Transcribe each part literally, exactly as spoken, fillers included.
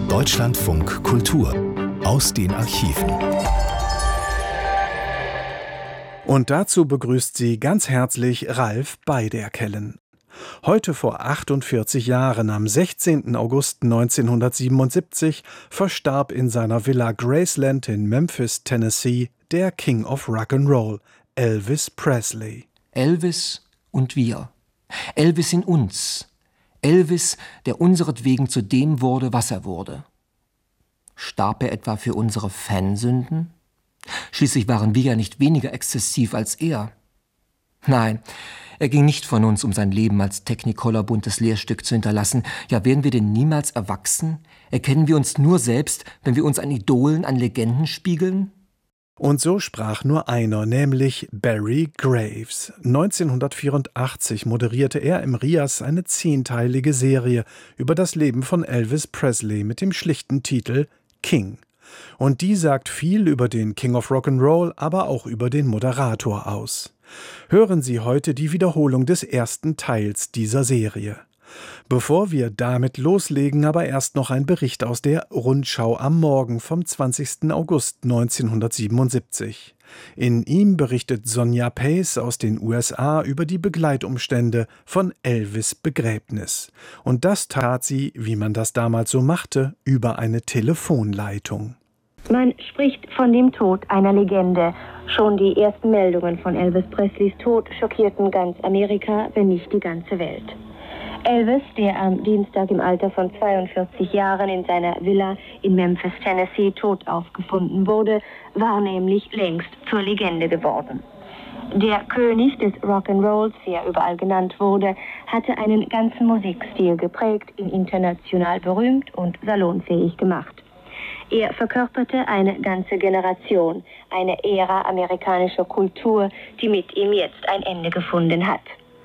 Deutschlandfunk Kultur aus den Archiven. Und dazu begrüßt sie ganz herzlich Ralf Beiderkellen. Heute vor achtundvierzig Jahren, am sechzehnten August neunzehnhundertsiebenundsiebzig, verstarb in seiner Villa Graceland in Memphis, Tennessee, der King of Rock'n'Roll, Elvis Presley. Elvis und wir. Elvis in uns. Elvis, der unseretwegen zu dem wurde, was er wurde. Starb er etwa für unsere Fansünden? Schließlich waren wir ja nicht weniger exzessiv als er. Nein, er ging nicht von uns, um sein Leben als Technicolor buntes Lehrstück zu hinterlassen. Ja, werden wir denn niemals erwachsen? Erkennen wir uns nur selbst, wenn wir uns an Idolen, an Legenden spiegeln? Und so sprach nur einer, nämlich Barry Graves. neunzehnhundertvierundachtzig moderierte er im Rias eine zehnteilige Serie über das Leben von Elvis Presley mit dem schlichten Titel King. Und die sagt viel über den King of Rock'n'Roll, aber auch über den Moderator aus. Hören Sie heute die Wiederholung des ersten Teils dieser Serie. Bevor wir damit loslegen, aber erst noch ein Bericht aus der Rundschau am Morgen vom zwanzigsten August neunzehnhundertsiebenundsiebzig. In ihm berichtet Sonja Pace aus den U S A über die Begleitumstände von Elvis' Begräbnis. Und das tat sie, wie man das damals so machte, über eine Telefonleitung. Man spricht von dem Tod einer Legende. Schon die ersten Meldungen von Elvis Presleys Tod schockierten ganz Amerika, wenn nicht die ganze Welt. Elvis, der am Dienstag im Alter von zweiundvierzig Jahren in seiner Villa in Memphis, Tennessee, tot aufgefunden wurde, war nämlich längst zur Legende geworden. Der König des Rock'n'Rolls, wie er überall genannt wurde, hatte einen ganzen Musikstil geprägt, ihn international berühmt und salonfähig gemacht. Er verkörperte eine ganze Generation, eine Ära amerikanischer Kultur, die mit ihm jetzt ein Ende gefunden hat.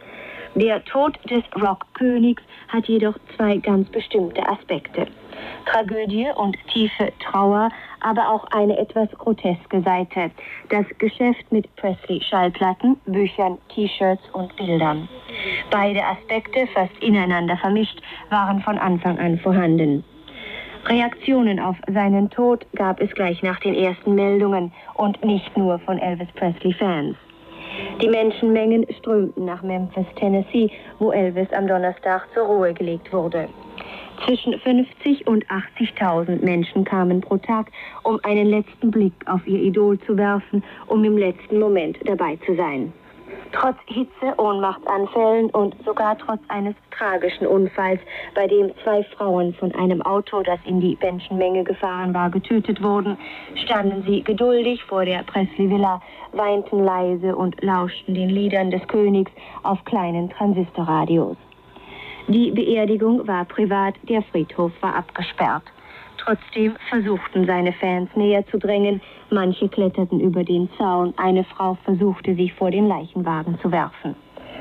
Der Tod des Rockkönigs hat jedoch zwei ganz bestimmte Aspekte. Tragödie und tiefe Trauer, aber auch eine etwas groteske Seite. Das Geschäft mit Presley-Schallplatten, Büchern, T-Shirts und Bildern. Beide Aspekte, fast ineinander vermischt, waren von Anfang an vorhanden. Reaktionen auf seinen Tod gab es gleich nach den ersten Meldungen und nicht nur von Elvis Presley-Fans. Die Menschenmengen strömten nach Memphis, Tennessee, wo Elvis am Donnerstag zur Ruhe gelegt wurde. Zwischen fünfzig und achtzigtausend Menschen kamen pro Tag, um einen letzten Blick auf ihr Idol zu werfen, um im letzten Moment dabei zu sein. Trotz Hitze, Ohnmachtanfällen und sogar trotz eines tragischen Unfalls, bei dem zwei Frauen von einem Auto, das in die Menschenmenge gefahren war, getötet wurden, standen sie geduldig vor der Presley-Villa, weinten leise und lauschten den Liedern des Königs auf kleinen Transistorradios. Die Beerdigung war privat, der Friedhof war abgesperrt. Trotzdem versuchten seine Fans näher zu drängen. Manche kletterten über den Zaun. Eine Frau versuchte, sich vor den Leichenwagen zu werfen.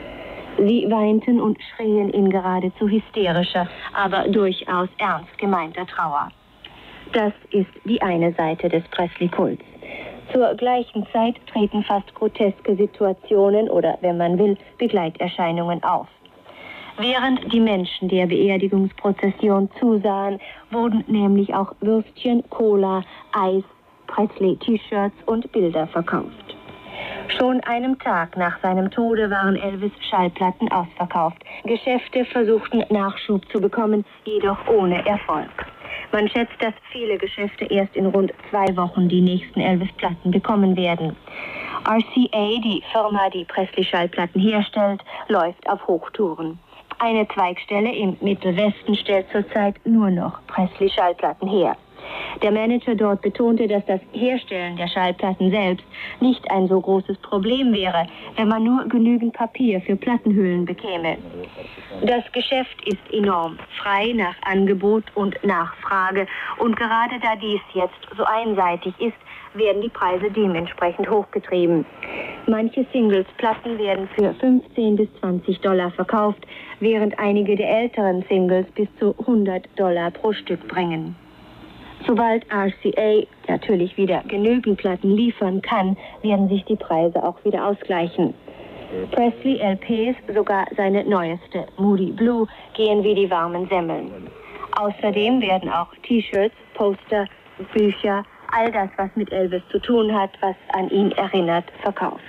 Sie weinten und schrien in geradezu hysterischer, aber durchaus ernst gemeinter Trauer. Das ist die eine Seite des Presley-Kults. Zur gleichen Zeit treten fast groteske Situationen oder, wenn man will, Begleiterscheinungen auf. Während die Menschen der Beerdigungsprozession zusahen, wurden nämlich auch Würstchen, Cola, Eis, Presley-T-Shirts und Bilder verkauft. Schon einem Tag nach seinem Tode waren Elvis' Schallplatten ausverkauft. Geschäfte versuchten Nachschub zu bekommen, jedoch ohne Erfolg. Man schätzt, dass viele Geschäfte erst in rund zwei Wochen die nächsten Elvis-Platten bekommen werden. R C A, die Firma, die Presley-Schallplatten herstellt, läuft auf Hochtouren. Eine Zweigstelle im Mittelwesten stellt zurzeit nur noch Presley-Schallplatten her. Der Manager dort betonte, dass das Herstellen der Schallplatten selbst nicht ein so großes Problem wäre, wenn man nur genügend Papier für Plattenhüllen bekäme. Das Geschäft ist enorm, frei nach Angebot und Nachfrage. Und gerade da dies jetzt so einseitig ist, werden die Preise dementsprechend hochgetrieben. Manche Singles-Platten werden für fünfzehn bis zwanzig Dollar verkauft, während einige der älteren Singles bis zu hundert Dollar pro Stück bringen. Sobald R C A natürlich wieder genügend Platten liefern kann, werden sich die Preise auch wieder ausgleichen. Presley L Ps, sogar seine neueste, Moody Blue, gehen wie die warmen Semmeln. Außerdem werden auch T-Shirts, Poster, Bücher, all das, was mit Elvis zu tun hat, was an ihn erinnert, verkauft.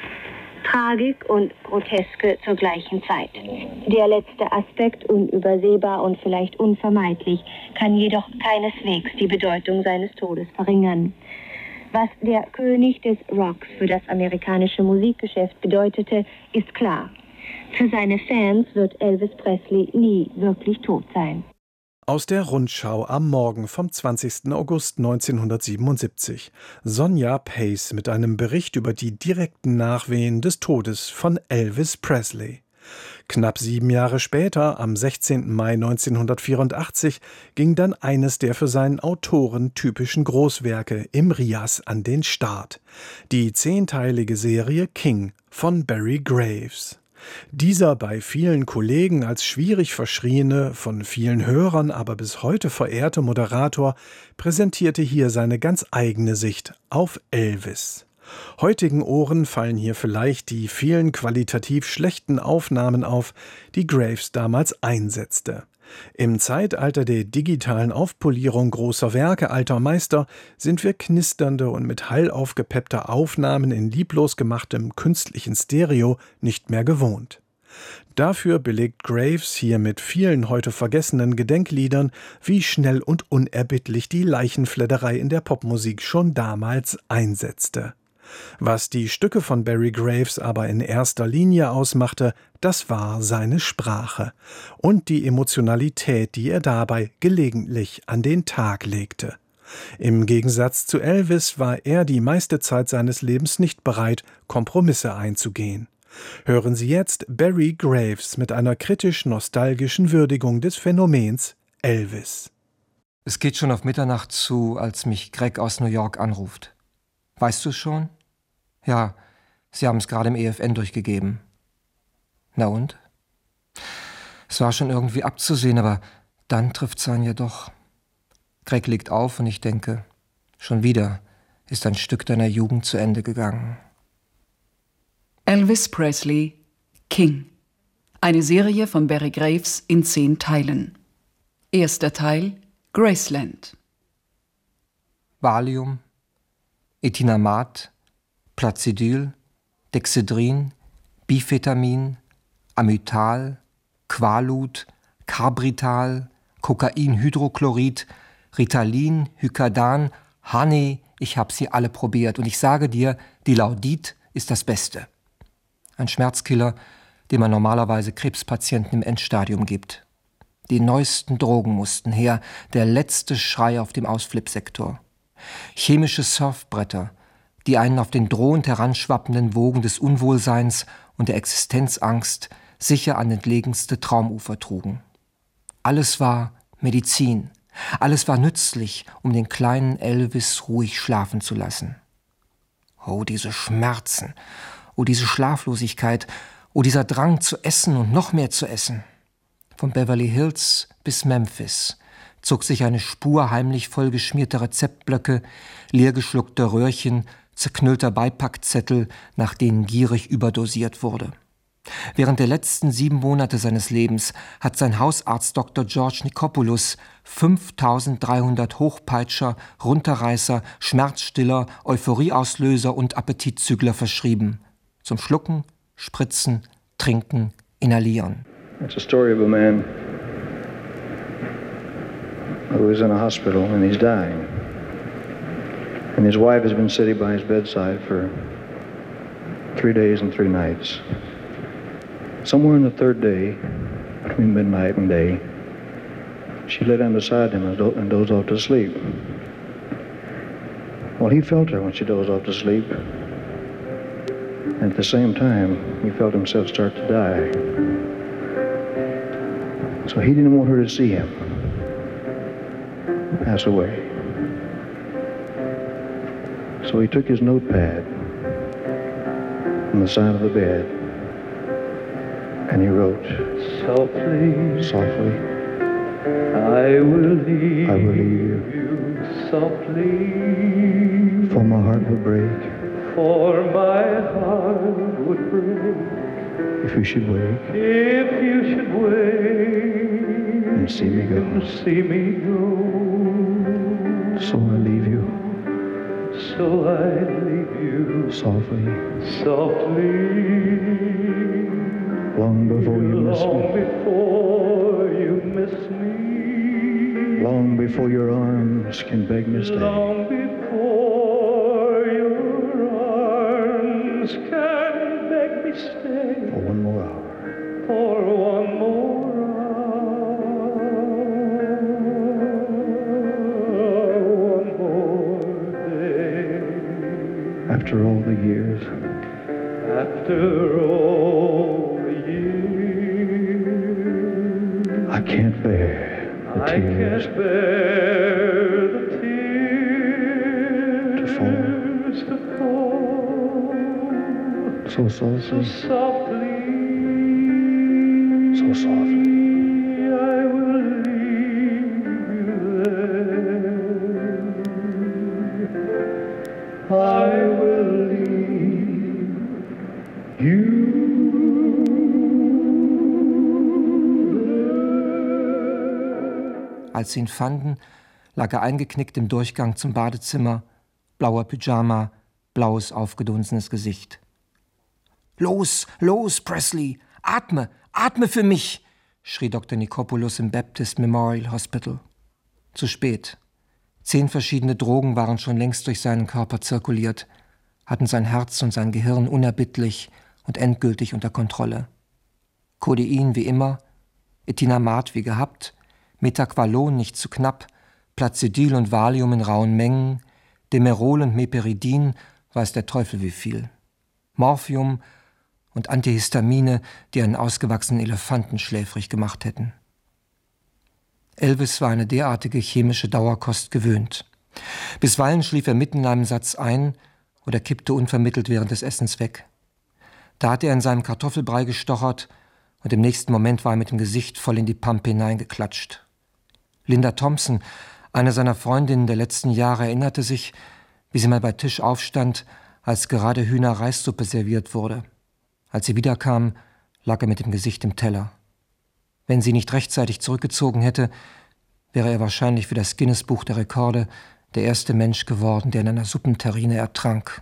Tragik und Groteske zur gleichen Zeit. Der letzte Aspekt, unübersehbar und vielleicht unvermeidlich, kann jedoch keineswegs die Bedeutung seines Todes verringern. Was der König des Rocks für das amerikanische Musikgeschäft bedeutete, ist klar. Für seine Fans wird Elvis Presley nie wirklich tot sein. Aus der Rundschau am Morgen vom zwanzigsten August neunzehnhundertsiebenundsiebzig. Sonja Pace mit einem Bericht über die direkten Nachwehen des Todes von Elvis Presley. Knapp sieben Jahre später, am sechzehnten Mai neunzehnhundertvierundachtzig, ging dann eines der für seinen Autoren typischen Großwerke im Rias an den Start. Die zehnteilige Serie King von Barry Graves. Dieser bei vielen Kollegen als schwierig verschriene, von vielen Hörern aber bis heute verehrte Moderator präsentierte hier seine ganz eigene Sicht auf Elvis. Heutigen Ohren fallen hier vielleicht die vielen qualitativ schlechten Aufnahmen auf, die Graves damals einsetzte. Im Zeitalter der digitalen Aufpolierung großer Werke alter Meister sind wir knisternde und mit Hall aufgepeppte Aufnahmen in lieblos gemachtem künstlichen Stereo nicht mehr gewohnt. Dafür belegt Graves hier mit vielen heute vergessenen Gedenkliedern, wie schnell und unerbittlich die Leichenfledderei in der Popmusik schon damals einsetzte. Was die Stücke von Barry Graves aber in erster Linie ausmachte, das war seine Sprache und die Emotionalität, die er dabei gelegentlich an den Tag legte. Im Gegensatz zu Elvis war er die meiste Zeit seines Lebens nicht bereit, Kompromisse einzugehen. Hören Sie jetzt Barry Graves mit einer kritisch-nostalgischen Würdigung des Phänomens Elvis. Es geht schon auf Mitternacht zu, als mich Greg aus New York anruft. Weißt du es schon? Ja, Sie haben es gerade im E F N durchgegeben. Na und? Es war schon irgendwie abzusehen, aber dann trifft's einen ja doch. Greg legt auf und ich denke, schon wieder ist ein Stück deiner Jugend zu Ende gegangen. Elvis Presley, King. Eine Serie von Barry Graves in zehn Teilen. Erster Teil, Graceland. Valium, Etinamat, Placidyl, Dexedrin, Bifetamin, Amytal, Quaalude, Carbrital, Kokainhydrochlorid, Ritalin, Hycadan, Honey, ich habe sie alle probiert und ich sage dir, die Laudit ist das Beste. Ein Schmerzkiller, den man normalerweise Krebspatienten im Endstadium gibt. Die neuesten Drogen mussten her, der letzte Schrei auf dem Ausflipsektor. Chemische Surfbretter, die einen auf den drohend heranschwappenden Wogen des Unwohlseins und der Existenzangst sicher an entlegenste Traumufer trugen. Alles war Medizin, alles war nützlich, um den kleinen Elvis ruhig schlafen zu lassen. Oh, diese Schmerzen, oh, diese Schlaflosigkeit, oh, dieser Drang zu essen und noch mehr zu essen. Von Beverly Hills bis Memphis zog sich eine Spur heimlich vollgeschmierter Rezeptblöcke, leergeschluckter Röhrchen, zerknüllter Beipackzettel, nach denen gierig überdosiert wurde. Während der letzten sieben Monate seines Lebens hat sein Hausarzt Doktor George Nikopoulos fünftausenddreihundert Hochpeitscher, Runterreißer, Schmerzstiller, Euphorieauslöser und Appetitzügler verschrieben. Zum Schlucken, Spritzen, Trinken, Inhalieren. It's a story of a man who is in a hospital and he's dying. And his wife has been sitting by his bedside for three days and three nights. Somewhere in the third day, between midnight and day, she lay down beside him and, do- and dozed off to sleep. Well, he felt her when she dozed off to sleep. And at the same time, he felt himself start to die. So he didn't want her to see him pass away. So he took his notepad from the side of the bed and he wrote, Softly, softly, I will leave, I will leave you. you softly, for my heart would break, for my heart would break, if you should wake, if you should wake. and see me go. And see me go. So I leave you. So I leave you. Softly. Softly. Long before you miss Long me. before you miss me. Long before your arms can beg me stay. Long before your arms can beg me stay. For one more hour. For one more hour. One more day. After all the years. After all the years. I can't bear the I tears. can't bear the tears To fall. to fall So so softly. softly. So softly. I will leave you there. I will leave you. Als sie ihn fanden, lag er eingeknickt im Durchgang zum Badezimmer, blauer Pyjama, blaues, aufgedunsenes Gesicht. »Los, los, Presley! Atme, atme für mich!« schrie Doktor Nikopoulos im Baptist Memorial Hospital. Zu spät. Zehn verschiedene Drogen waren schon längst durch seinen Körper zirkuliert, hatten sein Herz und sein Gehirn unerbittlich und endgültig unter Kontrolle. Codein wie immer, Etinamat wie gehabt, Metaqualon nicht zu knapp, Placidyl und Valium in rauen Mengen, Demerol und Meperidin, weiß der Teufel wie viel. Morphium und Antihistamine, die einen ausgewachsenen Elefanten schläfrig gemacht hätten. Elvis war eine derartige chemische Dauerkost gewöhnt. Bisweilen schlief er mitten in einem Satz ein oder kippte unvermittelt während des Essens weg. Da hatte er in seinem Kartoffelbrei gestochert und im nächsten Moment war er mit dem Gesicht voll in die Pampe hineingeklatscht. Linda Thompson, eine seiner Freundinnen der letzten Jahre, erinnerte sich, wie sie mal bei Tisch aufstand, als gerade Hühner-Reissuppe serviert wurde. Als sie wiederkam, lag er mit dem Gesicht im Teller. Wenn sie nicht rechtzeitig zurückgezogen hätte, wäre er wahrscheinlich für das Guinness-Buch der Rekorde der erste Mensch geworden, der in einer Suppenterrine ertrank.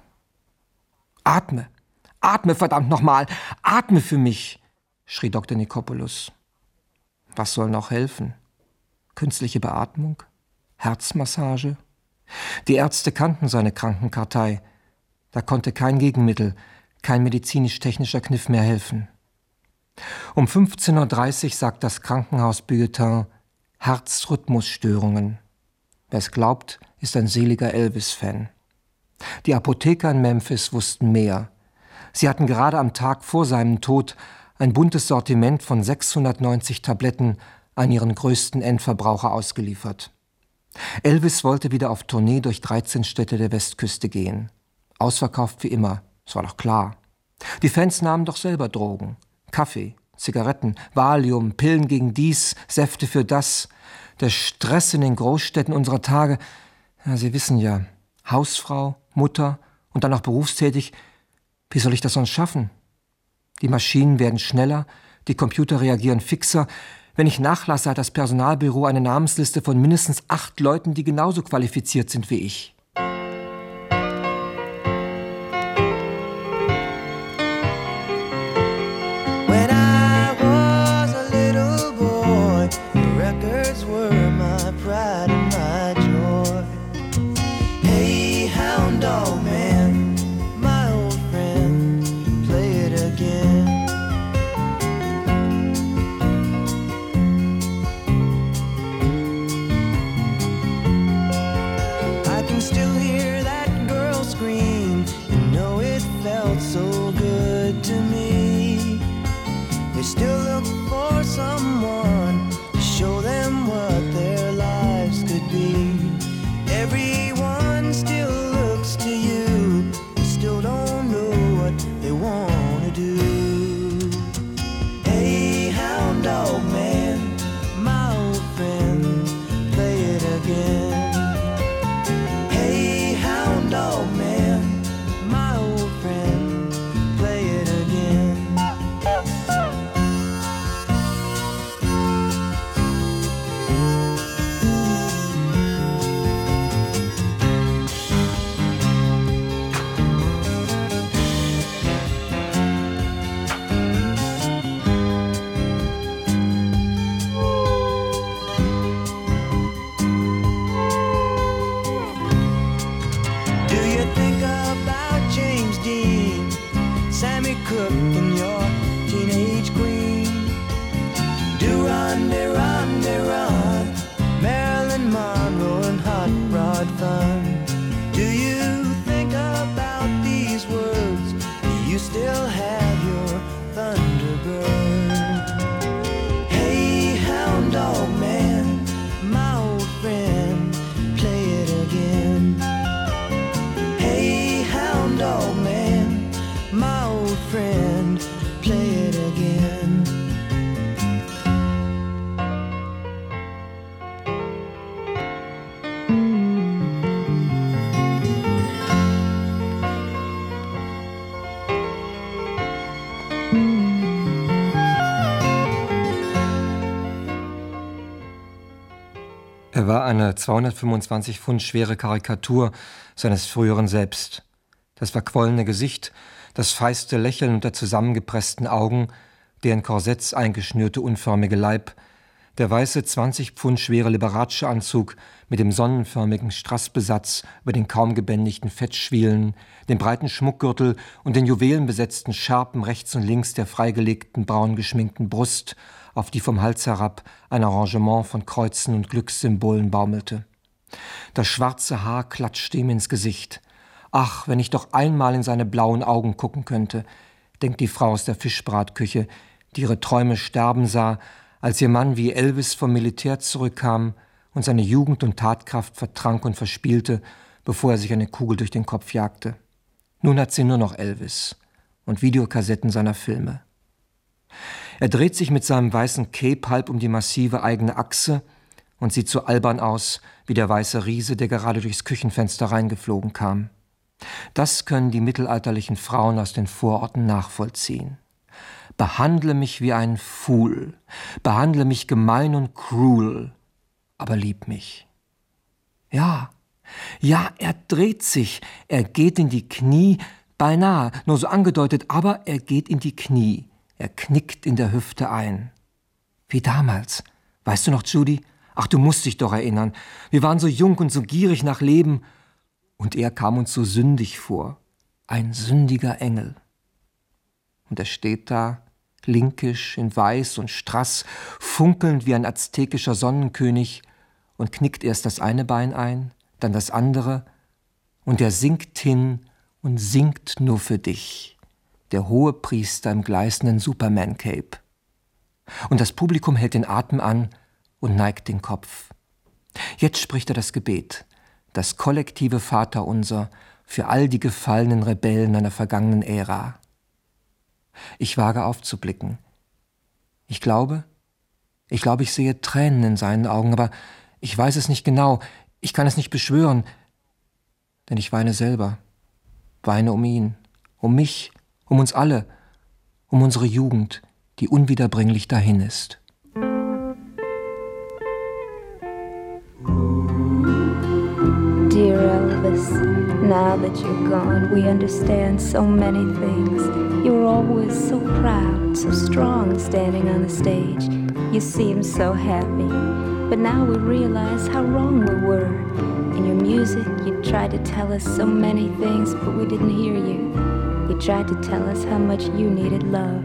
»Atme! Atme, verdammt nochmal! Atme für mich!« schrie Doktor Nikopoulos. Was soll noch helfen? Künstliche Beatmung? Herzmassage? Die Ärzte kannten seine Krankenkartei. Da konnte kein Gegenmittel, kein medizinisch-technischer Kniff mehr helfen. Um fünfzehn Uhr dreißig sagt das Krankenhaus-Bulletin Herzrhythmusstörungen. Wer es glaubt, ist ein seliger Elvis-Fan. Die Apotheker in Memphis wussten mehr. Sie hatten gerade am Tag vor seinem Tod ein buntes Sortiment von sechshundertneunzig Tabletten an ihren größten Endverbraucher ausgeliefert. Elvis wollte wieder auf Tournee durch dreizehn Städte der Westküste gehen. Ausverkauft wie immer, das war doch klar. Die Fans nahmen doch selber Drogen. Kaffee, Zigaretten, Valium, Pillen gegen dies, Säfte für das. Der Stress in den Großstädten unserer Tage, ja, Sie wissen ja, Hausfrau, Mutter und dann auch berufstätig, wie soll ich das sonst schaffen? Die Maschinen werden schneller, die Computer reagieren fixer. Wenn ich nachlasse, hat das Personalbüro eine Namensliste von mindestens acht Leuten, die genauso qualifiziert sind wie ich. When I was a little boy, the records were my pride and my joy. Hey, hound dog man, my old friend, play it again. I can still hear that girl scream, you know it felt so good to me. They still look for someone to show them what their lives could be. Everyone still looks to you, they still don't know what they want to do. Hey, hound dog man, my old friend, play it again. Hey, hound dog man, my old friend, play it again. Er war eine zweihundertfünfundzwanzig Pfund schwere Karikatur seines früheren Selbst. Das verquollene Gesicht, das feiste Lächeln unter zusammengepressten Augen, der in Korsetts eingeschnürte unförmige Leib, der weiße zwanzig Pfund schwere Liberace-Anzug mit dem sonnenförmigen Strassbesatz über den kaum gebändigten Fettschwielen, dem breiten Schmuckgürtel und den juwelenbesetzten Schärpen rechts und links der freigelegten, braun geschminkten Brust, auf die vom Hals herab ein Arrangement von Kreuzen und Glückssymbolen baumelte. Das schwarze Haar klatschte ihm ins Gesicht. Ach, wenn ich doch einmal in seine blauen Augen gucken könnte, denkt die Frau aus der Fischbratküche, die ihre Träume sterben sah, als ihr Mann wie Elvis vom Militär zurückkam und seine Jugend und Tatkraft vertrank und verspielte, bevor er sich eine Kugel durch den Kopf jagte. Nun hat sie nur noch Elvis und Videokassetten seiner Filme. Er dreht sich mit seinem weißen Cape halb um die massive eigene Achse und sieht so albern aus wie der weiße Riese, der gerade durchs Küchenfenster reingeflogen kam. Das können die mittelalterlichen Frauen aus den Vororten nachvollziehen. Behandle mich wie ein Fool, behandle mich gemein und cruel, aber lieb mich. Ja, ja, er dreht sich, er geht in die Knie, beinahe, nur so angedeutet, aber er geht in die Knie. Er knickt in der Hüfte ein. Wie damals. Weißt du noch, Judy? Ach, du musst dich doch erinnern. Wir waren so jung und so gierig nach Leben. Und er kam uns so sündig vor. Ein sündiger Engel. Und er steht da, linkisch, in Weiß und Strass, funkelnd wie ein aztekischer Sonnenkönig und knickt erst das eine Bein ein, dann das andere. Und er sinkt hin und singt nur für dich. Der hohe Priester im gleißenden Superman-Cape. Und das Publikum hält den Atem an und neigt den Kopf. Jetzt spricht er das Gebet, das kollektive Vaterunser für all die gefallenen Rebellen einer vergangenen Ära. Ich wage aufzublicken. Ich glaube, ich glaube, ich sehe Tränen in seinen Augen, aber ich weiß es nicht genau, ich kann es nicht beschwören, denn ich weine selber, weine um ihn, um mich, um uns alle, um unsere Jugend, die unwiederbringlich dahin ist. Dear Elvis, now that you're gone, we understand so many things. You were always so proud, so strong standing on the stage. You seemed so happy, but now we realize how wrong we were. In your music, you tried to tell us so many things, but we didn't hear you. You tried to tell us how much you needed love.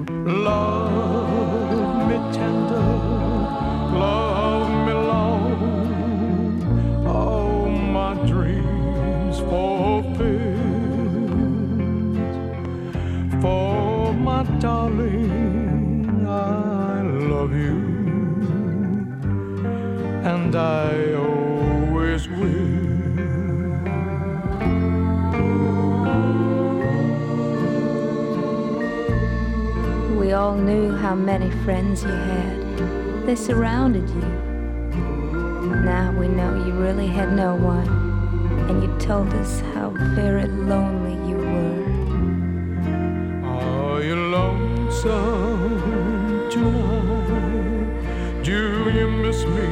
Love me tender, love me long, all my dreams fulfilled. For my darling, I love you, and I always will. We all knew how many friends you had. They surrounded you. Now we know you really had no one, and you told us how very lonely you were. Are you lonesome tonight? Do you miss me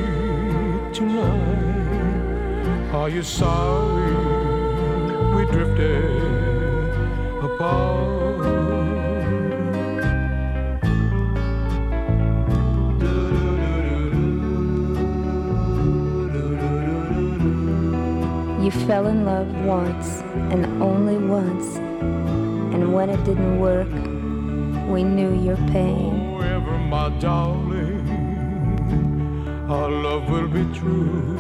tonight? Are you sorry we drifted apart? You fell in love once, and only once, and when it didn't work, we knew your pain. Oh, ever, my darling, our love will be true,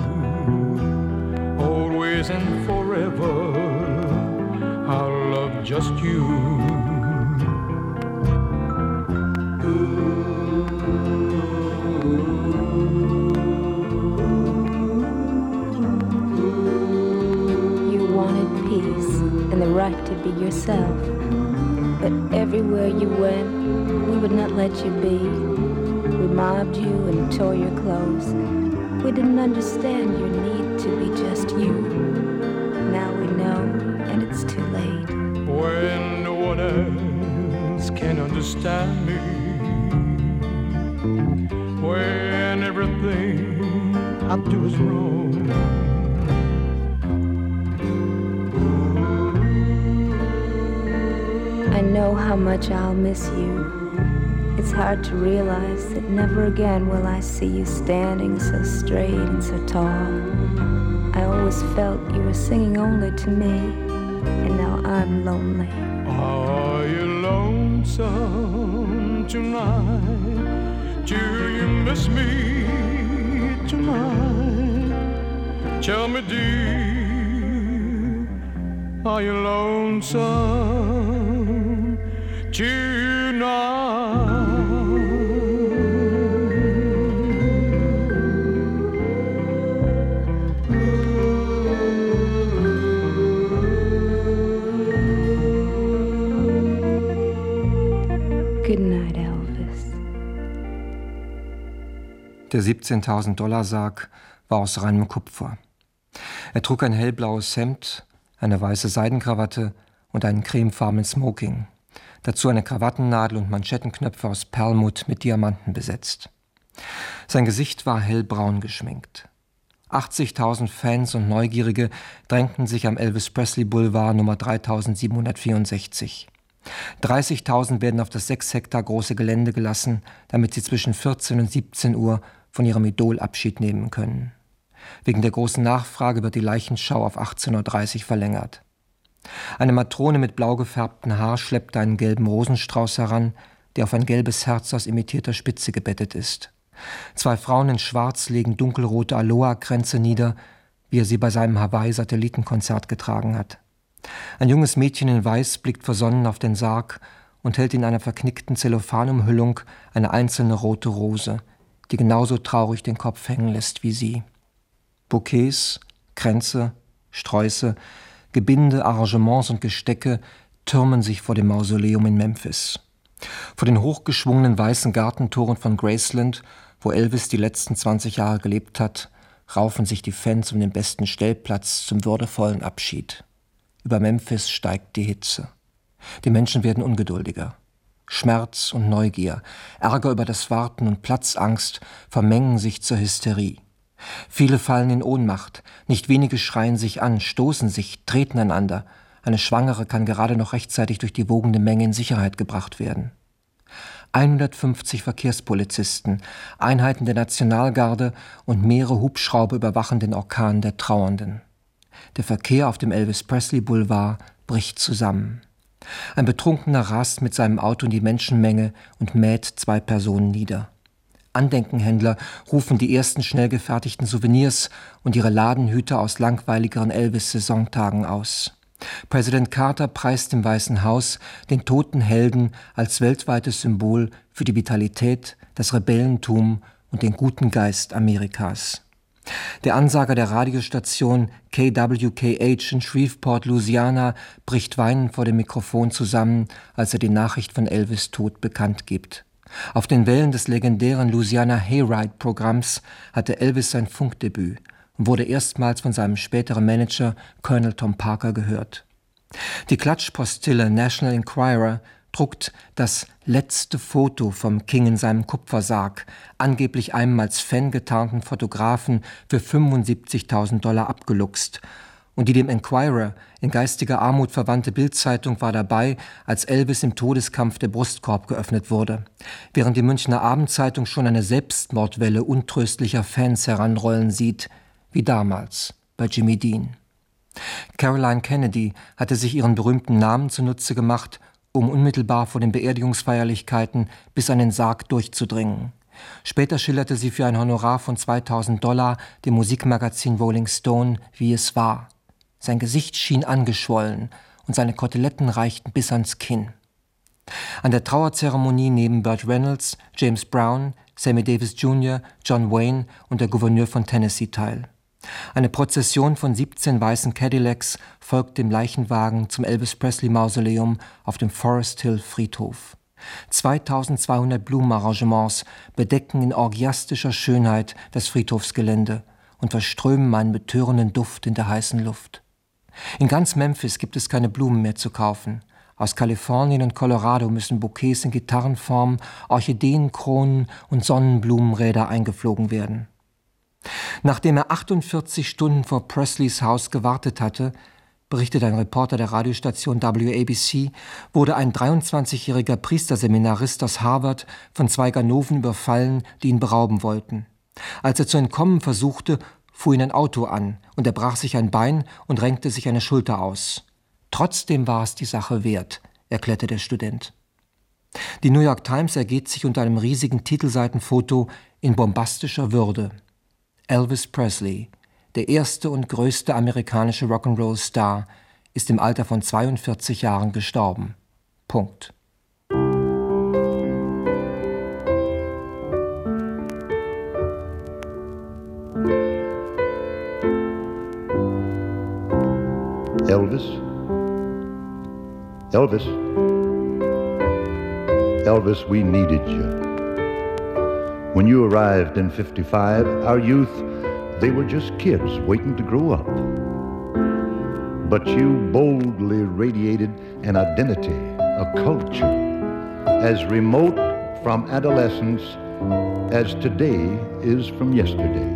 always and forever, I'll love just you. And the right to be yourself. But everywhere you went, we would not let you be. We mobbed you and tore your clothes. We didn't understand your need to be just you. Now we know, and it's too late. When no one else can understand me, when everything up to his throne. I know how much I'll miss you. It's hard to realize that never again will I see you standing so straight and so tall. I always felt you were singing only to me, and now I'm lonely. Are you lonesome tonight? Do you miss me tonight? Tell me, dear, are you lonesome tonight? Good night, Elvis. Der siebzehntausend-Dollar-Sarg war aus reinem Kupfer. Er trug ein hellblaues Hemd, eine weiße Seidenkrawatte und einen cremefarbenen Smoking. Dazu eine Krawattennadel und Manschettenknöpfe aus Perlmutt mit Diamanten besetzt. Sein Gesicht war hellbraun geschminkt. achtzigtausend Fans und Neugierige drängten sich am Elvis Presley Boulevard Nummer dreitausendsiebenhundertvierundsechzig. dreißigtausend werden auf das sechs Hektar große Gelände gelassen, damit sie zwischen vierzehn und siebzehn Uhr von ihrem Idol Abschied nehmen können. Wegen der großen Nachfrage wird die Leichenschau auf achtzehn Uhr dreißig verlängert. Eine Matrone mit blau gefärbtem Haar schleppte einen gelben Rosenstrauß heran, der auf ein gelbes Herz aus imitierter Spitze gebettet ist. Zwei Frauen in Schwarz legen dunkelrote Aloha-Kränze nieder, wie er sie bei seinem Hawaii-Satellitenkonzert getragen hat. Ein junges Mädchen in Weiß blickt versonnen auf den Sarg und hält in einer verknickten Zellophanumhüllung eine einzelne rote Rose, die genauso traurig den Kopf hängen lässt wie sie. Bouquets, Kränze, Sträuße, Gebinde, Arrangements und Gestecke türmen sich vor dem Mausoleum in Memphis. Vor den hochgeschwungenen weißen Gartentoren von Graceland, wo Elvis die letzten zwanzig Jahre gelebt hat, raufen sich die Fans um den besten Stellplatz zum würdevollen Abschied. Über Memphis steigt die Hitze. Die Menschen werden ungeduldiger. Schmerz und Neugier, Ärger über das Warten und Platzangst vermengen sich zur Hysterie. Viele fallen in Ohnmacht, nicht wenige schreien sich an, stoßen sich, treten einander. Eine Schwangere kann gerade noch rechtzeitig durch die wogende Menge in Sicherheit gebracht werden. hundertfünfzig Verkehrspolizisten, Einheiten der Nationalgarde und mehrere Hubschrauber überwachen den Orkan der Trauernden. Der Verkehr auf dem Elvis Presley Boulevard bricht zusammen. Ein Betrunkener rast mit seinem Auto in die Menschenmenge und mäht zwei Personen nieder. Andenkenhändler rufen die ersten schnell gefertigten Souvenirs und ihre Ladenhüter aus langweiligeren Elvis-Saisontagen aus. Präsident Carter preist im Weißen Haus den toten Helden als weltweites Symbol für die Vitalität, das Rebellentum und den guten Geist Amerikas. Der Ansager der Radiostation K W K H in Shreveport, Louisiana, bricht weinend vor dem Mikrofon zusammen, als er die Nachricht von Elvis' Tod bekannt gibt. Auf den Wellen des legendären Louisiana Hayride-Programms hatte Elvis sein Funkdebüt und wurde erstmals von seinem späteren Manager Colonel Tom Parker gehört. Die Klatschpostille National Enquirer druckt das letzte Foto vom King in seinem Kupfersarg, angeblich einem als Fan getarnten Fotografen, für fünfundsiebzigtausend Dollar abgeluchst. Und die dem Enquirer in geistiger Armut verwandte Bild-Zeitung war dabei, als Elvis im Todeskampf der Brustkorb geöffnet wurde, während die Münchner Abendzeitung schon eine Selbstmordwelle untröstlicher Fans heranrollen sieht, wie damals bei Jimmy Dean. Caroline Kennedy hatte sich ihren berühmten Namen zunutze gemacht, um unmittelbar vor den Beerdigungsfeierlichkeiten bis an den Sarg durchzudringen. Später schilderte sie für ein Honorar von zweitausend Dollar dem Musikmagazin Rolling Stone, wie es war. Sein Gesicht schien angeschwollen und seine Koteletten reichten bis ans Kinn. An der Trauerzeremonie nehmen Burt Reynolds, James Brown, Sammy Davis Junior, John Wayne und der Gouverneur von Tennessee teil. Eine Prozession von siebzehn weißen Cadillacs folgt dem Leichenwagen zum Elvis Presley Mausoleum auf dem Forest Hill Friedhof. zweitausendzweihundert Blumenarrangements bedecken in orgiastischer Schönheit das Friedhofsgelände und verströmen einen betörenden Duft in der heißen Luft. In ganz Memphis gibt es keine Blumen mehr zu kaufen. Aus Kalifornien und Colorado müssen Bouquets in Gitarrenform, Orchideenkronen und Sonnenblumenräder eingeflogen werden. Nachdem er achtundvierzig Stunden vor Presleys Haus gewartet hatte, berichtet ein Reporter der Radiostation W A B C, wurde ein dreiundzwanzigjähriger Priesterseminarist aus Harvard von zwei Ganoven überfallen, die ihn berauben wollten. Als er zu entkommen versuchte, fuhr ihn ein Auto an und er brach sich ein Bein und renkte sich eine Schulter aus. Trotzdem war es die Sache wert, erklärte der Student. Die New York Times ergeht sich unter einem riesigen Titelseitenfoto in bombastischer Würde. Elvis Presley, der erste und größte amerikanische Rock'n'Roll-Star, ist im Alter von zweiundvierzig Jahren gestorben. Punkt. Elvis, Elvis, Elvis, we needed you. When you arrived in fifty-five, our youth, they were just kids waiting to grow up. But you boldly radiated an identity, a culture, as remote from adolescence as today is from yesterday.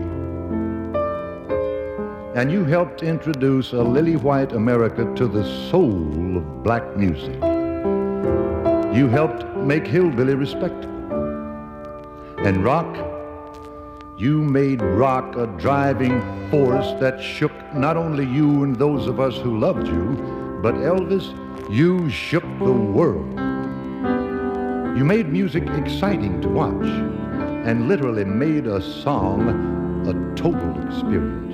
And you helped introduce a lily-white America to the soul of black music. You helped make hillbilly respectable. And rock, you made rock a driving force that shook not only you and those of us who loved you, but Elvis, you shook the world. You made music exciting to watch and literally made a song a total experience.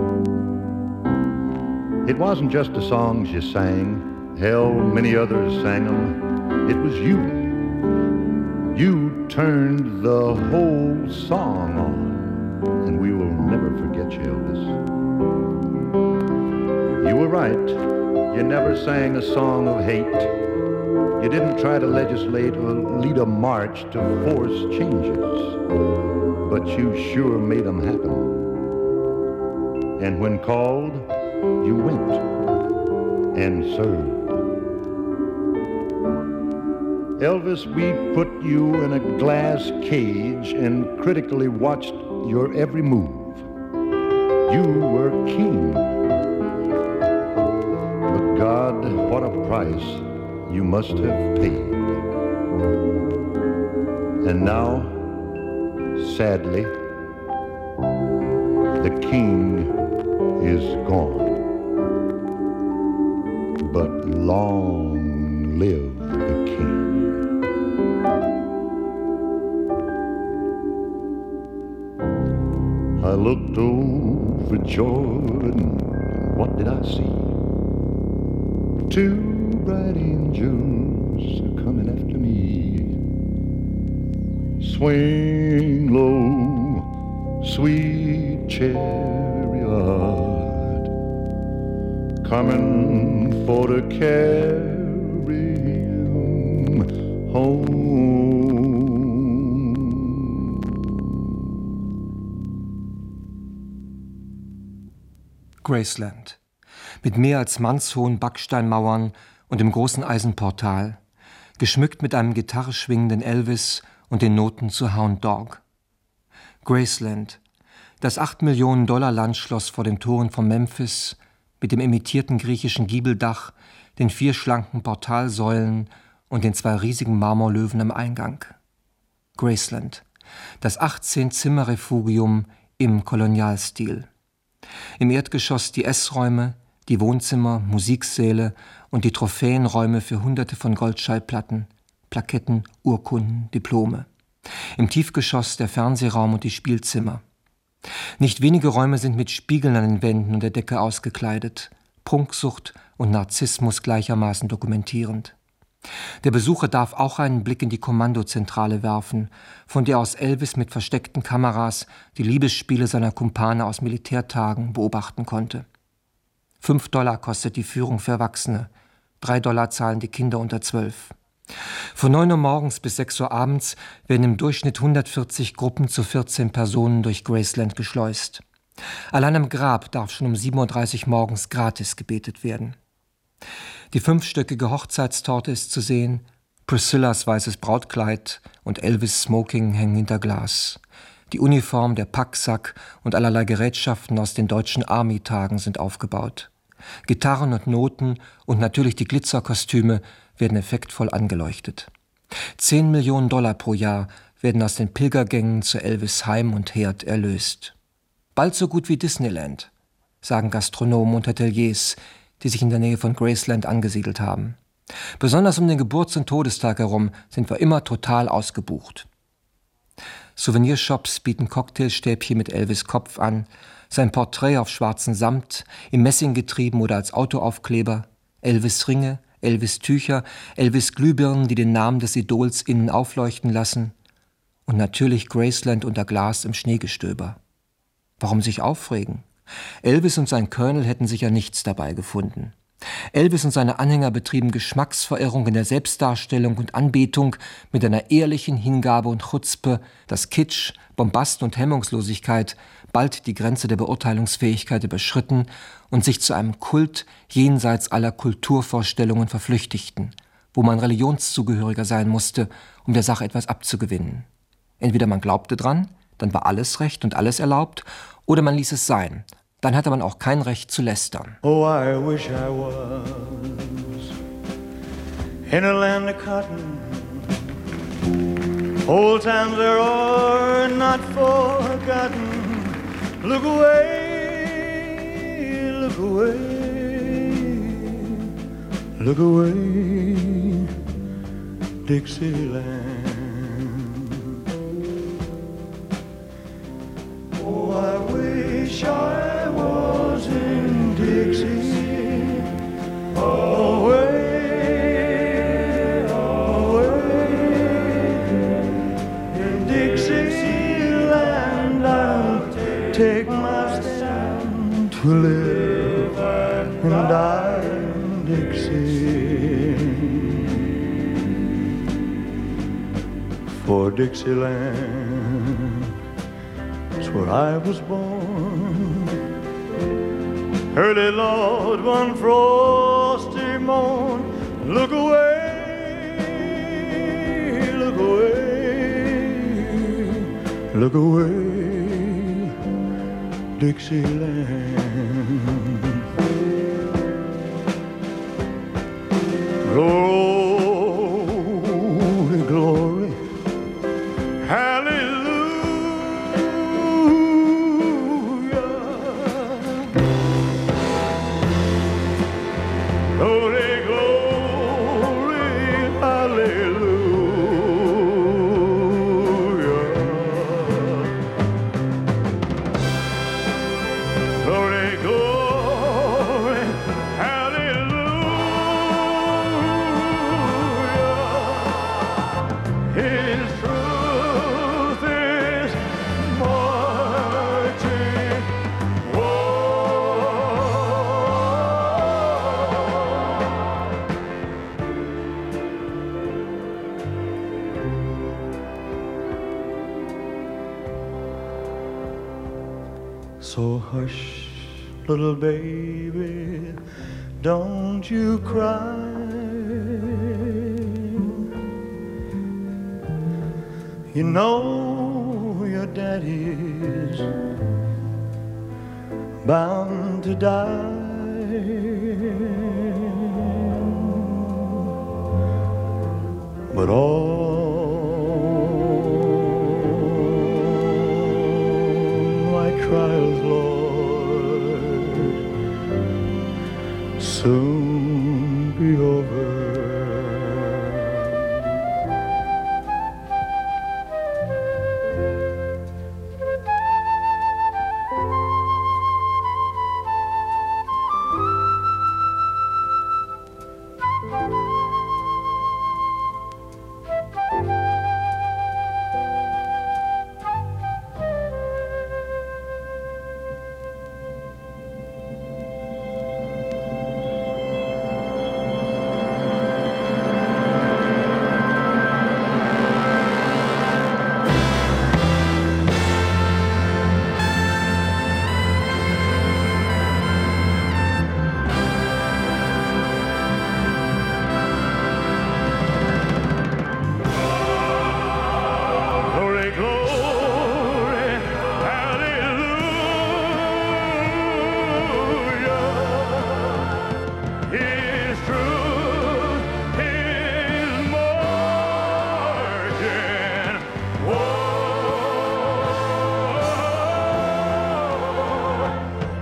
It wasn't just the songs you sang, hell, many others sang them. It was you. You turned the whole song on, and we will never forget you, Elvis. You were right. You never sang a song of hate. You didn't try to legislate or lead a march to force changes, but you sure made them happen. And when called, you went and served. Elvis, we put you in a glass cage and critically watched your every move. You were king. But God, what a price you must have paid. And now, sadly, the king is gone. But long live the king. I looked over Jordan, what did I see? Two bright angels coming after me. Swing low, sweet chariot, coming for to carry him home. Graceland. Mit mehr als mannshohen Backsteinmauern und dem großen Eisenportal, geschmückt mit einem Gitarre schwingenden Elvis und den Noten zu Hound Dog. Graceland, das acht Millionen Dollar Landschloss vor den Toren von Memphis, mit dem imitierten griechischen Giebeldach, den vier schlanken Portalsäulen und den zwei riesigen Marmorlöwen am Eingang. Graceland, das achtzehn-Zimmer-Refugium im Kolonialstil. Im Erdgeschoss die Essräume, die Wohnzimmer, Musiksäle und die Trophäenräume für Hunderte von Goldschallplatten, Plaketten, Urkunden, Diplome. Im Tiefgeschoss der Fernsehraum und die Spielzimmer. Nicht wenige Räume sind mit Spiegeln an den Wänden und der Decke ausgekleidet, Prunksucht und Narzissmus gleichermaßen dokumentierend. Der Besucher darf auch einen Blick in die Kommandozentrale werfen, von der aus Elvis mit versteckten Kameras die Liebesspiele seiner Kumpane aus Militärtagen beobachten konnte. Fünf Dollar kostet die Führung für Erwachsene, drei Dollar zahlen die Kinder unter zwölf. Von neun Uhr morgens bis sechs Uhr abends werden im Durchschnitt hundertvierzig Gruppen zu vierzehn Personen durch Graceland geschleust. Allein am Grab darf schon um sieben Uhr dreißig morgens gratis gebetet werden. Die fünfstöckige Hochzeitstorte ist zu sehen, Priscillas weißes Brautkleid und Elvis' Smoking hängen hinter Glas. Die Uniform, der Packsack und allerlei Gerätschaften aus den deutschen Army-Tagen sind aufgebaut. Gitarren und Noten und natürlich die Glitzerkostüme werden effektvoll angeleuchtet. Zehn Millionen Dollar pro Jahr werden aus den Pilgergängen zu Elvis Heim und Herd erlöst. Bald so gut wie Disneyland, sagen Gastronomen und Hoteliers, die sich in der Nähe von Graceland angesiedelt haben. Besonders um den Geburts- und Todestag herum sind wir immer total ausgebucht. Souvenirshops bieten Cocktailstäbchen mit Elvis Kopf an, sein Porträt auf schwarzen Samt, im Messing getrieben oder als Autoaufkleber, Elvis Ringe, Elvis Tücher, Elvis Glühbirnen, die den Namen des Idols innen aufleuchten lassen und natürlich Graceland unter Glas im Schneegestöber. Warum sich aufregen? Elvis und sein Colonel hätten sicher nichts dabei gefunden. Elvis und seine Anhänger betrieben Geschmacksverirrung in der Selbstdarstellung und Anbetung mit einer ehrlichen Hingabe und Chutzpe, dass Kitsch, Bombast und Hemmungslosigkeit bald die Grenze der Beurteilungsfähigkeit überschritten und sich zu einem Kult jenseits aller Kulturvorstellungen verflüchtigten, wo man Religionszugehöriger sein musste, um der Sache etwas abzugewinnen. Entweder man glaubte dran, dann war alles recht und alles erlaubt, oder man ließ es sein. Dann hatte man auch kein Recht zu lästern. Oh, I wish I was in a land of cotton. Old times there are not forgotten. Look away, look away, look away, Dixieland. Oh, I wish I was in Dixie, away, away, in Dixieland I'll take my stand to live and die in Dixie, for Dixieland, that's where I was born. Early Lord, one frosty morn, look away, look away, look away, Dixieland. Glory, glory, hallelujah. Glory, glory, hallelujah. Glory, glory, hallelujah. His truth is marching So hush, little baby, don't you cry. You know your daddy's bound to die. But all my trials, Lord, soon be over.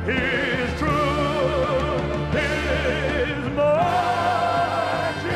his truth is marching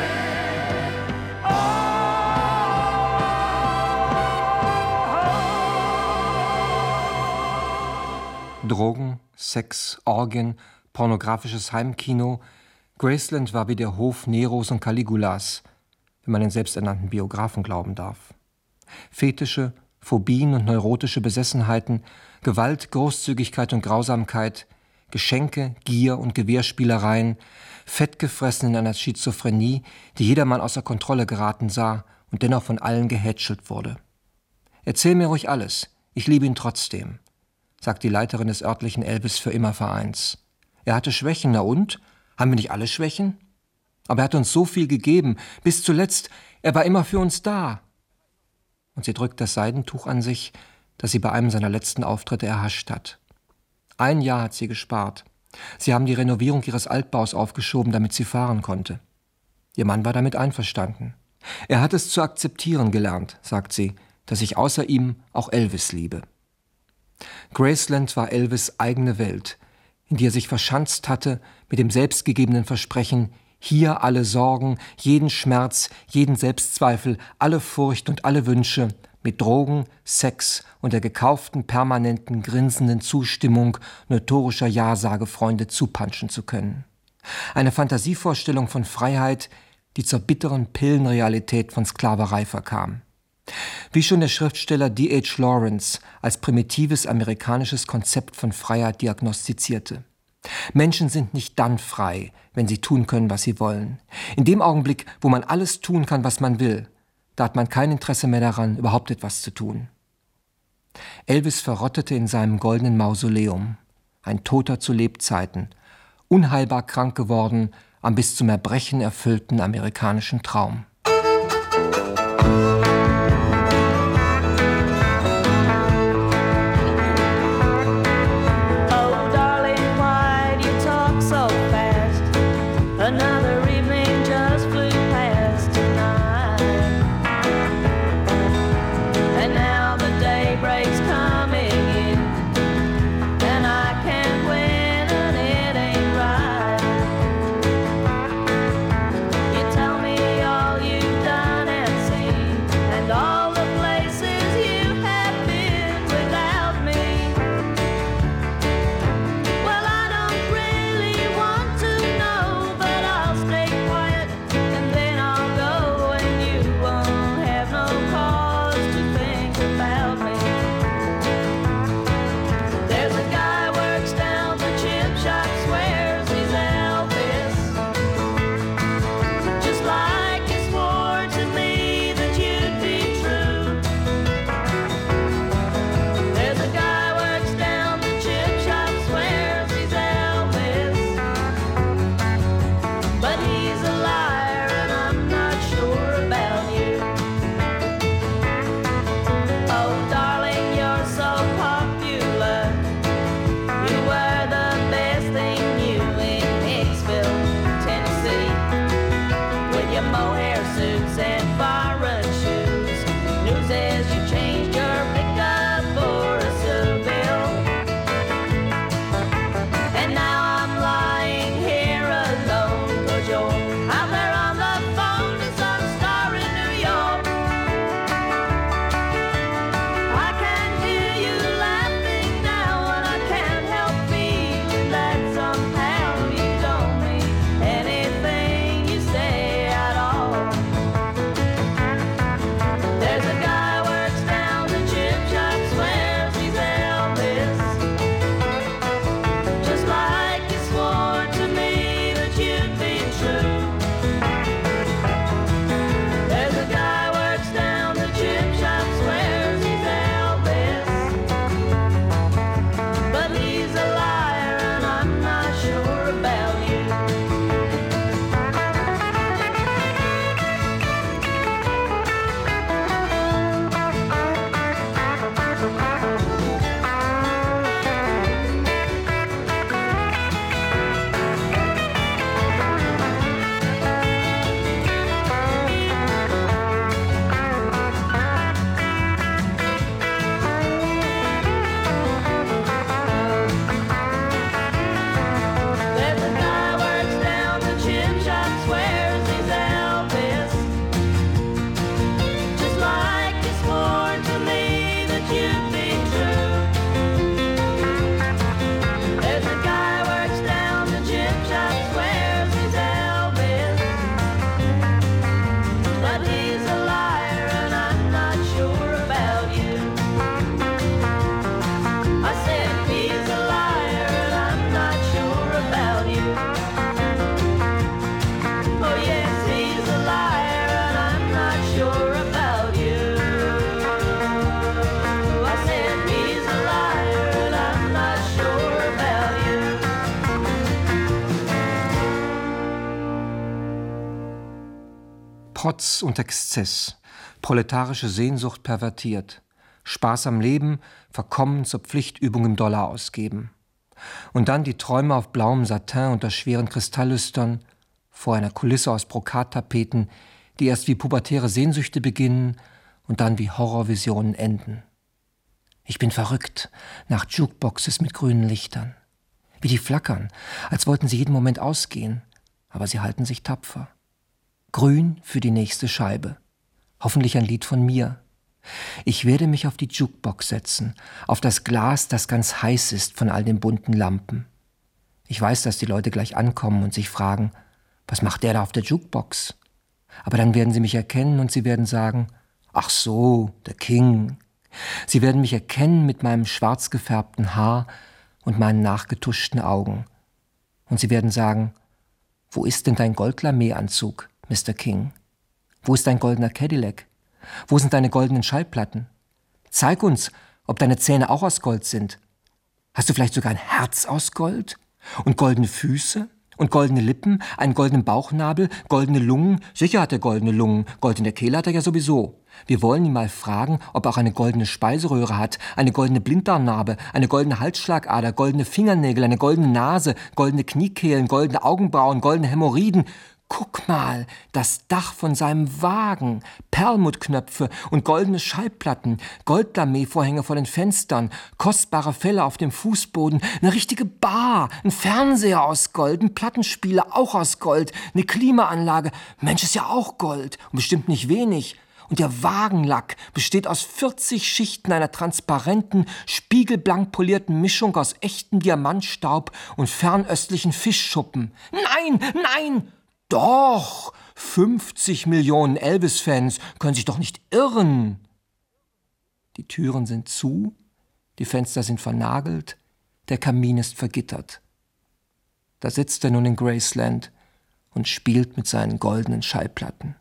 on. Drogen, Sex, Orgien, pornografisches Heimkino. Graceland war wie der Hof Neros und Caligulas, wenn man den selbsternannten Biografen glauben darf. Fetische, Phobien und neurotische Besessenheiten, Gewalt, Großzügigkeit und Grausamkeit, Geschenke, Gier und Gewehrspielereien, fettgefressen in einer Schizophrenie, die jedermann außer Kontrolle geraten sah und dennoch von allen gehätschelt wurde. »Erzähl mir ruhig alles, ich liebe ihn trotzdem«, sagt die Leiterin des örtlichen Elvis-für-immer-Vereins. Er hatte Schwächen, na und? Haben wir nicht alle Schwächen? Aber er hat uns so viel gegeben, bis zuletzt, er war immer für uns da. Und sie drückt das Seidentuch an sich, das sie bei einem seiner letzten Auftritte erhascht hat. Ein Jahr hat sie gespart. Sie haben die Renovierung ihres Altbaus aufgeschoben, damit sie fahren konnte. Ihr Mann war damit einverstanden. Er hat es zu akzeptieren gelernt, sagt sie, dass ich außer ihm auch Elvis liebe. Graceland war Elvis' eigene Welt, in die er sich verschanzt hatte mit dem selbstgegebenen Versprechen, hier alle Sorgen, jeden Schmerz, jeden Selbstzweifel, alle Furcht und alle Wünsche mit Drogen, Sex und der gekauften, permanenten, grinsenden Zustimmung notorischer Ja-Sage-Freunde zupanschen zu können. Eine Fantasievorstellung von Freiheit, die zur bitteren Pillenrealität von Sklaverei verkam. Wie schon der Schriftsteller D H Lawrence als primitives amerikanisches Konzept von Freiheit diagnostizierte. Menschen sind nicht dann frei, wenn sie tun können, was sie wollen. In dem Augenblick, wo man alles tun kann, was man will, da hat man kein Interesse mehr daran, überhaupt etwas zu tun. Elvis verrottete in seinem goldenen Mausoleum, ein Toter zu Lebzeiten, unheilbar krank geworden am bis zum Erbrechen erfüllten amerikanischen Traum. All you Protz und Exzess, proletarische Sehnsucht pervertiert, Spaß am Leben verkommen zur Pflichtübung im Dollar ausgeben. Und dann die Träume auf blauem Satin unter schweren Kristalllüstern, vor einer Kulisse aus Brokattapeten, die erst wie pubertäre Sehnsüchte beginnen und dann wie Horrorvisionen enden. Ich bin verrückt nach Jukeboxes mit grünen Lichtern. Wie die flackern, als wollten sie jeden Moment ausgehen, aber sie halten sich tapfer. Grün für die nächste Scheibe. Hoffentlich ein Lied von mir. Ich werde mich auf die Jukebox setzen, auf das Glas, das ganz heiß ist von all den bunten Lampen. Ich weiß, dass die Leute gleich ankommen und sich fragen, was macht der da auf der Jukebox? Aber dann werden sie mich erkennen und sie werden sagen, ach so, der King. Sie werden mich erkennen mit meinem schwarz gefärbten Haar und meinen nachgetuschten Augen. Und sie werden sagen, wo ist denn dein Goldlamé-Anzug, Mister King? Wo ist dein goldener Cadillac? Wo sind deine goldenen Schallplatten? Zeig uns, ob deine Zähne auch aus Gold sind. Hast du vielleicht sogar ein Herz aus Gold? Und goldene Füße? Und goldene Lippen? Einen goldenen Bauchnabel? Goldene Lungen? Sicher hat er goldene Lungen. Gold in der Kehle hat er ja sowieso. Wir wollen ihn mal fragen, ob er auch eine goldene Speiseröhre hat, eine goldene Blinddarmnarbe, eine goldene Halsschlagader, goldene Fingernägel, eine goldene Nase, goldene Kniekehlen, goldene Augenbrauen, goldene Hämorrhoiden. Guck mal, das Dach von seinem Wagen, Perlmuttknöpfe und goldene Schallplatten, Goldlamé-Vorhänge vor den Fenstern, kostbare Felle auf dem Fußboden, eine richtige Bar, ein Fernseher aus Gold, ein Plattenspieler auch aus Gold, eine Klimaanlage, Mensch, ist ja auch Gold und bestimmt nicht wenig. Und der Wagenlack besteht aus vierzig Schichten einer transparenten, spiegelblank polierten Mischung aus echtem Diamantstaub und fernöstlichen Fischschuppen. Nein, nein! Doch, fünfzig Millionen Elvis-Fans können sich doch nicht irren. Die Türen sind zu, die Fenster sind vernagelt, der Kamin ist vergittert. Da sitzt er nun in Graceland und spielt mit seinen goldenen Schallplatten.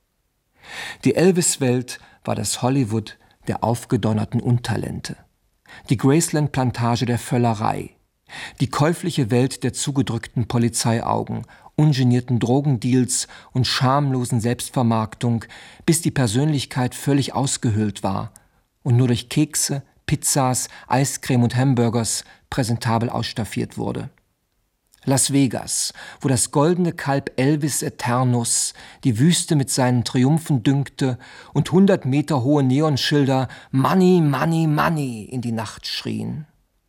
Die Elvis-Welt war das Hollywood der aufgedonnerten Untalente, die Graceland-Plantage der Völlerei, die käufliche Welt der zugedrückten Polizeiaugen, ungenierten Drogendeals und schamlosen Selbstvermarktung, bis die Persönlichkeit völlig ausgehöhlt war und nur durch Kekse, Pizzas, Eiscreme und Hamburgers präsentabel ausstaffiert wurde. Las Vegas, wo das goldene Kalb Elvis Eternus die Wüste mit seinen Triumphen dünkte und hundert Meter hohe Neonschilder Money, Money, Money in die Nacht schrien.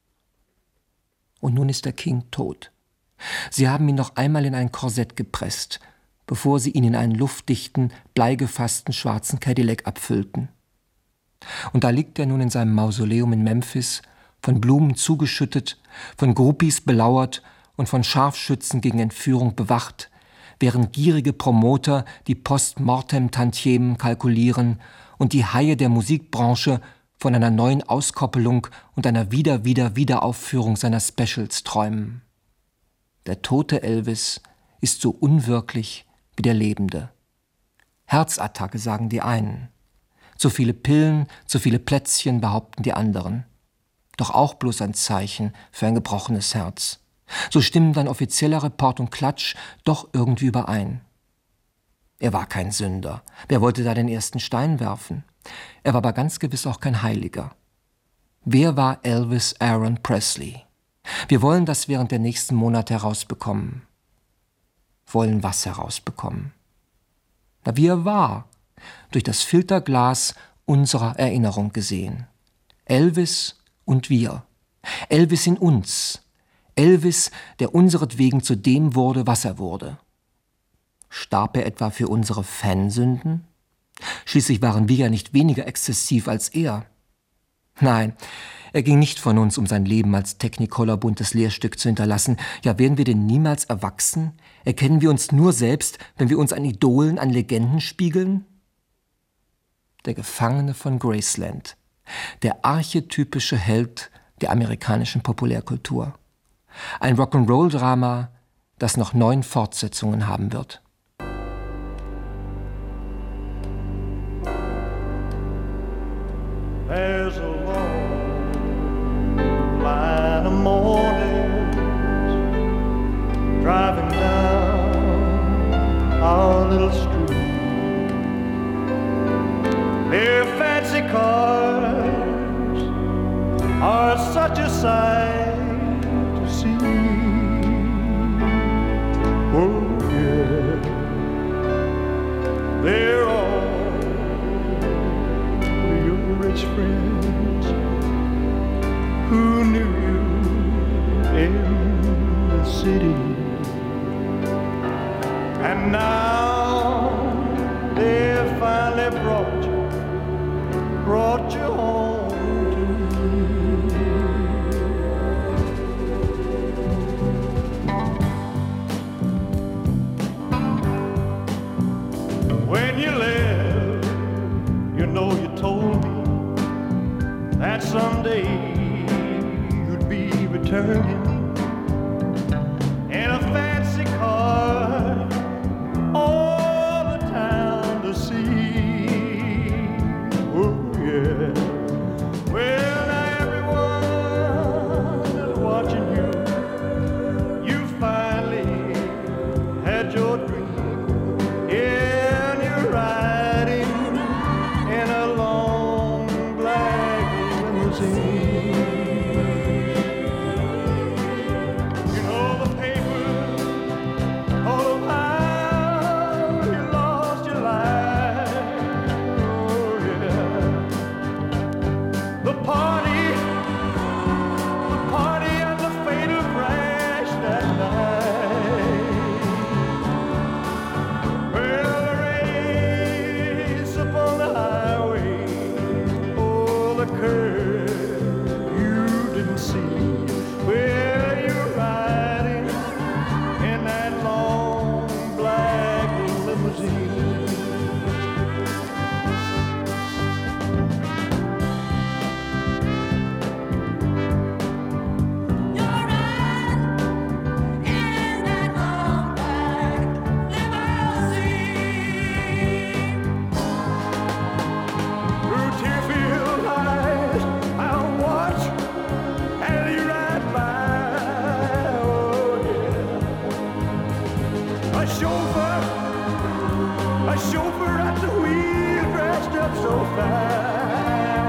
Und nun ist der King tot. Sie haben ihn noch einmal in ein Korsett gepresst, bevor sie ihn in einen luftdichten, bleigefassten schwarzen Cadillac abfüllten. Und da liegt er nun in seinem Mausoleum in Memphis, von Blumen zugeschüttet, von Groupies belauert und von Scharfschützen gegen Entführung bewacht, während gierige Promoter die Post-Mortem-Tantiemen kalkulieren und die Haie der Musikbranche von einer neuen Auskoppelung und einer Wieder-Wieder-Wiederaufführung seiner Specials träumen. Der tote Elvis ist so unwirklich wie der Lebende. Herzattacke, sagen die einen. Zu viele Pillen, zu viele Plätzchen, behaupten die anderen. Doch auch bloß ein Zeichen für ein gebrochenes Herz. So stimmen dann offizieller Report und Klatsch doch irgendwie überein. Er war kein Sünder. Wer wollte da den ersten Stein werfen? Er war aber ganz gewiss auch kein Heiliger. Wer war Elvis Aaron Presley? Wir wollen das während der nächsten Monate herausbekommen. Wollen was herausbekommen? Na, wie er war, durch das Filterglas unserer Erinnerung gesehen. Elvis und wir. Elvis in uns. Elvis, der unseretwegen zu dem wurde, was er wurde. Starb er etwa für unsere Fansünden? Schließlich waren wir ja nicht weniger exzessiv als er. Nein, er ging nicht von uns, um sein Leben als Technicolor-buntes Lehrstück zu hinterlassen. Ja, werden wir denn niemals erwachsen? Erkennen wir uns nur selbst, wenn wir uns an Idolen, an Legenden spiegeln? Der Gefangene von Graceland. Der archetypische Held der amerikanischen Populärkultur. Ein Rock'n'Roll-Drama, das noch neun Fortsetzungen haben wird. There's a long line of mornings driving down our little street. city. And now they finally brought you, brought you home to me. When you left, you know you told me that someday you'd be returning in a fancy car, all the town to see. Oh yeah. Well, now everyone is watching you. You finally had your dream. Yeah, and you're riding in a long black limousine. You know the papers all of how you lost your life. Oh yeah. The party, the party and the fatal crash that night. Well, the race upon the highway, oh, the curve you didn't see. Well, you're riding in that long black limousine. Through tear-filled eyes, I'll watch as you ride by. Oh yeah. A chauffeur, a chauffeur at the wheel, dressed up so fine.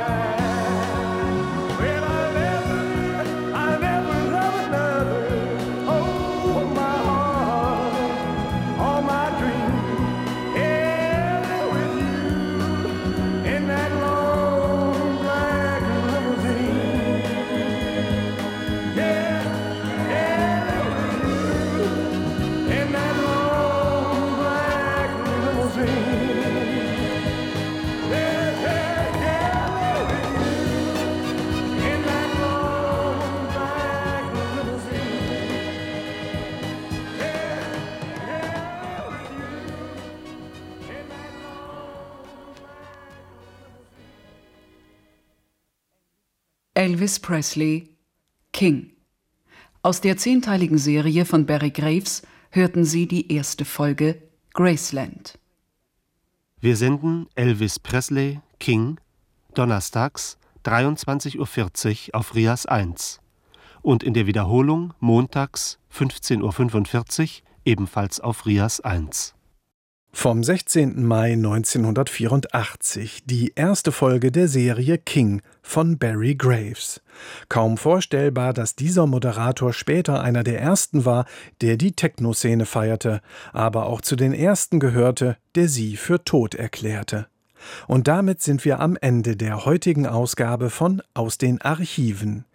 Well, I'll never, I'll never love another. Oh, my heart, all my dreams, yeah, with you in that long black limousine. Yeah, yeah, with you in that long black limousine. Yeah, yeah, yeah, with you in that long black limousine. Yeah, yeah, with you in that long Elvis Presley, King. Aus der zehnteiligen Serie von Barry Graves hörten Sie die erste Folge Graceland. Wir senden Elvis Presley, King, donnerstags dreiundzwanzig Uhr vierzig auf Rias eins und in der Wiederholung montags fünfzehn Uhr fünfundvierzig ebenfalls auf Rias eins. Vom sechzehnten Mai neunzehnhundertvierundachtzig, die erste Folge der Serie King von Barry Graves. Kaum vorstellbar, dass dieser Moderator später einer der ersten war, der die Techno-Szene feierte, aber auch zu den ersten gehörte, der sie für tot erklärte. Und damit sind wir am Ende der heutigen Ausgabe von Aus den Archiven.